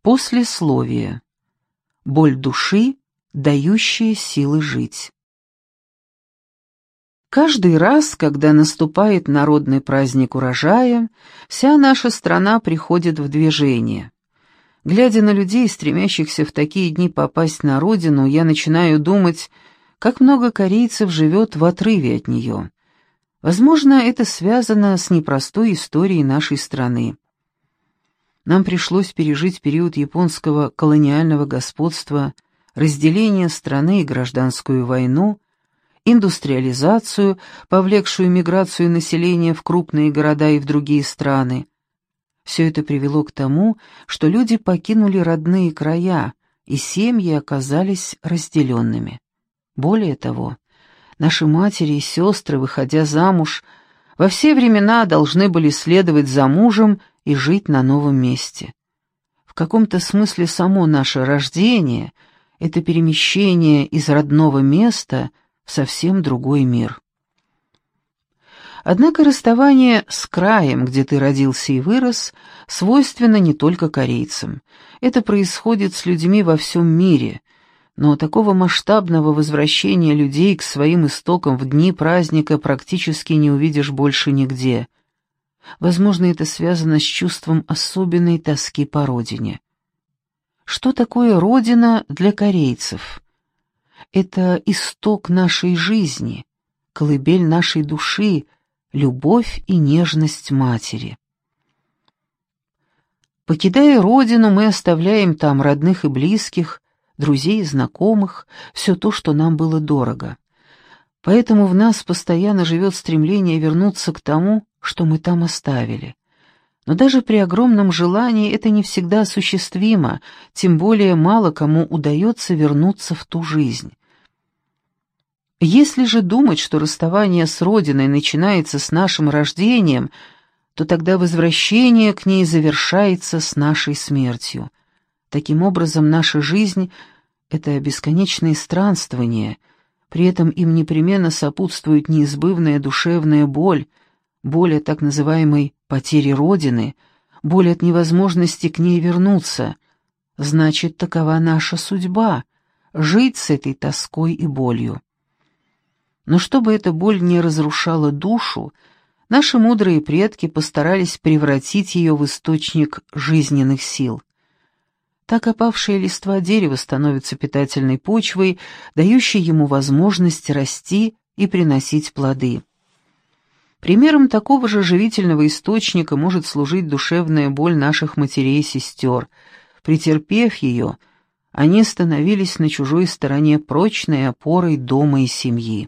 Послесловие. Боль души, дающая силы жить. Каждый раз, когда наступает народный праздник урожая, вся наша страна приходит в движение. Глядя на людей, стремящихся в такие дни попасть на родину, я начинаю думать, как много корейцев живет в отрыве от нее. Возможно, это связано с непростой историей нашей страны. Нам пришлось пережить период японского колониального господства, разделение страны и гражданскую войну, индустриализацию, повлекшую миграцию населения в крупные города и в другие страны. Все это привело к тому, что люди покинули родные края, и семьи оказались разделенными. Более того, наши матери и сестры, выходя замуж, во все времена должны были следовать за мужем и жить на новом месте. В каком-то смысле само наше рождение — это перемещение из родного места в совсем другой мир. Однако расставание с краем, где ты родился и вырос, свойственно не только корейцам. Это происходит с людьми во всем мире, но такого масштабного возвращения людей к своим истокам в дни праздника практически не увидишь больше нигде. Возможно, это связано с чувством особенной тоски по родине. Что такое родина для корейцев? Это исток нашей жизни, колыбель нашей души, любовь и нежность матери. Покидая родину, мы оставляем там родных и близких, друзей и знакомых, все то, что нам было дорого. Поэтому в нас постоянно живет стремление вернуться к тому, что мы там оставили. Но даже при огромном желании это не всегда осуществимо, тем более мало кому удается вернуться в ту жизнь. Если же думать, что расставание с родиной начинается с нашим рождением, то тогда возвращение к ней завершается с нашей смертью. Таким образом, наша жизнь — это бесконечные странствования, при этом им непременно сопутствует неизбывная душевная боль, боль от так называемой потери Родины, боль от невозможности к ней вернуться. Значит, такова наша судьба — жить с этой тоской и болью. Но чтобы эта боль не разрушала душу, наши мудрые предки постарались превратить ее в источник жизненных сил. Так опавшая листва дерева становится питательной почвой, дающей ему возможность расти и приносить плоды. Примером такого же живительного источника может служить душевная боль наших матерей и сестер. Претерпев ее, они становились на чужой стороне прочной опорой дома и семьи.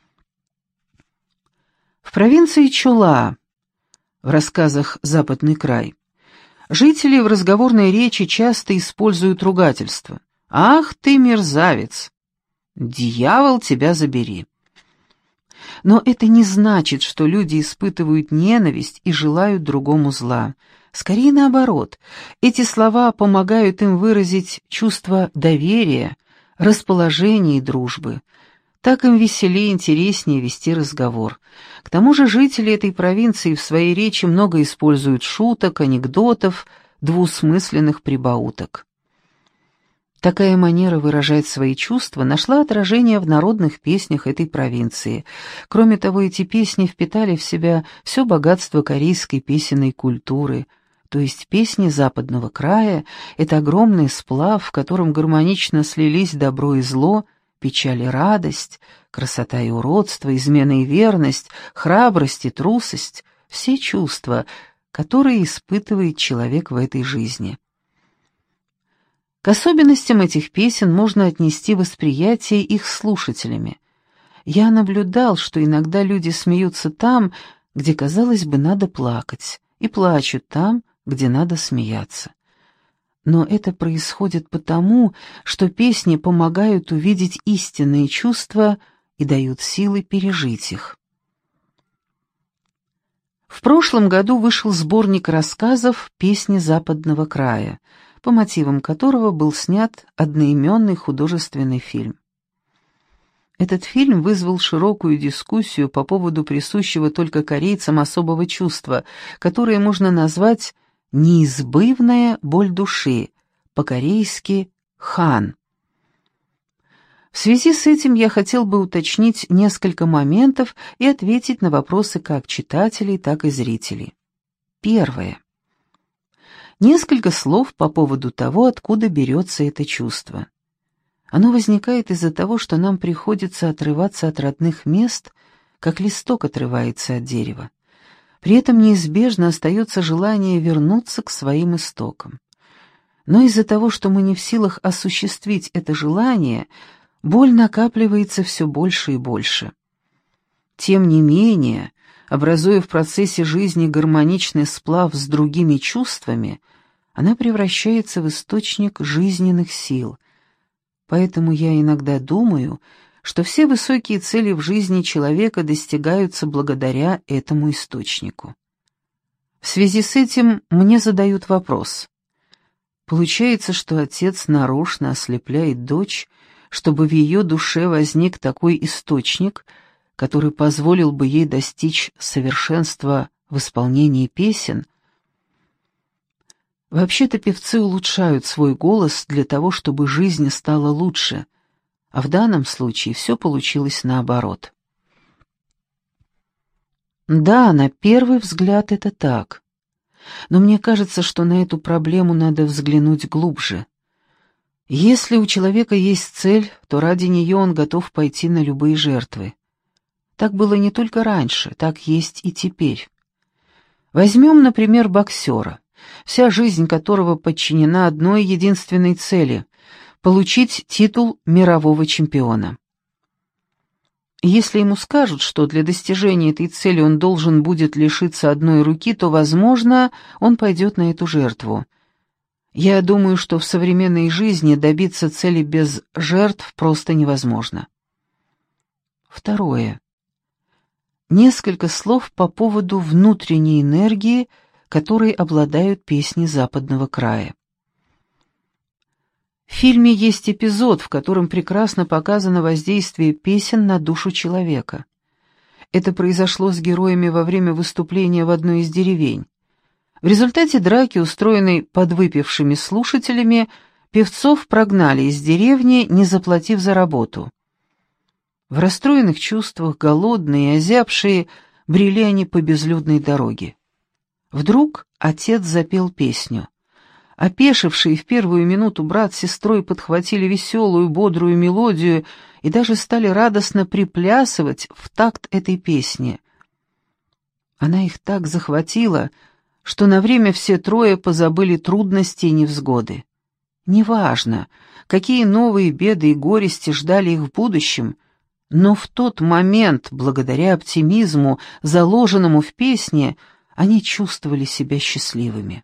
В провинции Чола, в рассказах «Западный край», жители в разговорной речи часто используют ругательство. «Ах ты, мерзавец! Дьявол, тебя забери!» Но это не значит, что люди испытывают ненависть и желают другому зла. Скорее наоборот, эти слова помогают им выразить чувство доверия, расположения и дружбы. Так им веселее и интереснее вести разговор. К тому же жители этой провинции в своей речи много используют шуток, анекдотов, двусмысленных прибауток. Такая манера выражать свои чувства нашла отражение в народных песнях этой провинции. Кроме того, эти песни впитали в себя все богатство корейской песенной культуры, то есть песни западного края — это огромный сплав, в котором гармонично слились добро и зло, печаль и радость, красота и уродство, измена и верность, храбрость и трусость — все чувства, которые испытывает человек в этой жизни. К особенностям этих песен можно отнести восприятие их слушателями. Я наблюдал, что иногда люди смеются там, где, казалось бы, надо плакать, и плачут там, где надо смеяться. Но это происходит потому, что песни помогают увидеть истинные чувства и дают силы пережить их. В прошлом году вышел сборник рассказов «Песни западного края», по мотивам которого был снят одноименный художественный фильм. Этот фильм вызвал широкую дискуссию по поводу присущего только корейцам особого чувства, которое можно назвать «неизбывная боль души», по-корейски «хан». В связи с этим я хотел бы уточнить несколько моментов и ответить на вопросы как читателей, так и зрителей. Первое. Несколько слов по поводу того, откуда берется это чувство. Оно возникает из-за того, что нам приходится отрываться от родных мест, как листок отрывается от дерева. При этом неизбежно остается желание вернуться к своим истокам. Но из-за того, что мы не в силах осуществить это желание, боль накапливается все больше и больше. Тем не менее, образуя в процессе жизни гармоничный сплав с другими чувствами, она превращается в источник жизненных сил. Поэтому я иногда думаю, что все высокие цели в жизни человека достигаются благодаря этому источнику. В связи с этим мне задают вопрос. Получается, что отец нарочно ослепляет дочь, чтобы в ее душе возник такой источник, который позволил бы ей достичь совершенства в исполнении песен? Вообще-то певцы улучшают свой голос для того, чтобы жизнь стала лучше, а в данном случае все получилось наоборот. Да, на первый взгляд это так, но мне кажется, что на эту проблему надо взглянуть глубже. Если у человека есть цель, то ради нее он готов пойти на любые жертвы. Так было не только раньше, так есть и теперь. Возьмем, например, боксера, вся жизнь которого подчинена одной единственной цели — получить титул мирового чемпиона. Если ему скажут, что для достижения этой цели он должен будет лишиться одной руки, то, возможно, он пойдет на эту жертву. Я думаю, что в современной жизни добиться цели без жертв просто невозможно. Второе. Несколько слов по поводу внутренней энергии, которой обладают песни западного края. В фильме есть эпизод, в котором прекрасно показано воздействие песен на душу человека. Это произошло с героями во время выступления в одной из деревень. В результате драки, устроенной подвыпившими слушателями, певцов прогнали из деревни, не заплатив за работу. В расстроенных чувствах, голодные и озябшие, брели они по безлюдной дороге. Вдруг отец запел песню. Опешившие в первую минуту брат с сестрой подхватили веселую, бодрую мелодию и даже стали радостно приплясывать в такт этой песни. Она их так захватила, что на время все трое позабыли трудности и невзгоды. Неважно, какие новые беды и горести ждали их в будущем, но в тот момент, благодаря оптимизму, заложенному в песне, они чувствовали себя счастливыми.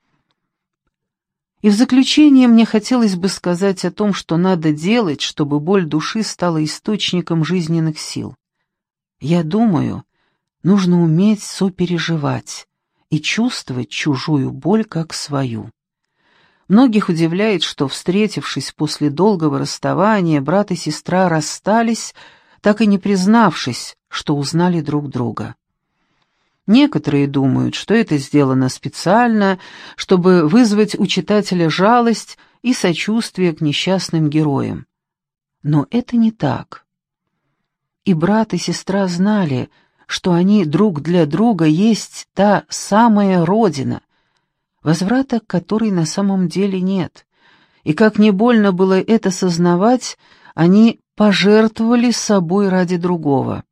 И в заключение мне хотелось бы сказать о том, что надо делать, чтобы боль души стала источником жизненных сил. Я думаю, нужно уметь сопереживать и чувствовать чужую боль как свою. Многих удивляет, что, встретившись после долгого расставания, брат и сестра расстались, так и не признавшись, что узнали друг друга. Некоторые думают, что это сделано специально, чтобы вызвать у читателя жалость и сочувствие к несчастным героям. Но это не так. И брат и сестра знали, что они друг для друга есть та самая родина, возврата к которой на самом деле нет. И как не больно было это сознавать, они пожертвовали собой ради другого.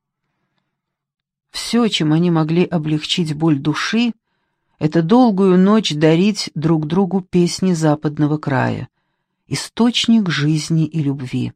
Все, чем они могли облегчить боль души, это долгую ночь дарить друг другу песни западного края, источник жизни и любви.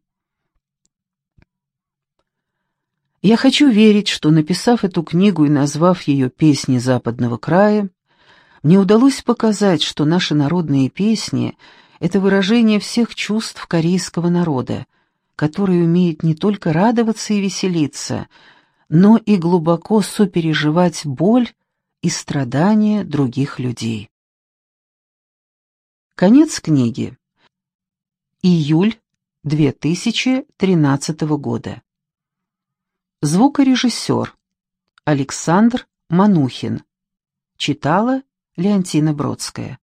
Я хочу верить, что, написав эту книгу и назвав ее «Песни западного края», мне удалось показать, что наши народные песни — это выражение всех чувств корейского народа, который умеет не только радоваться и веселиться, но и глубоко сопереживать боль и страдания других людей. Конец книги. Июль 2013 года. Звукорежиссер Александр Манухин. Читала Леонтина Бродская.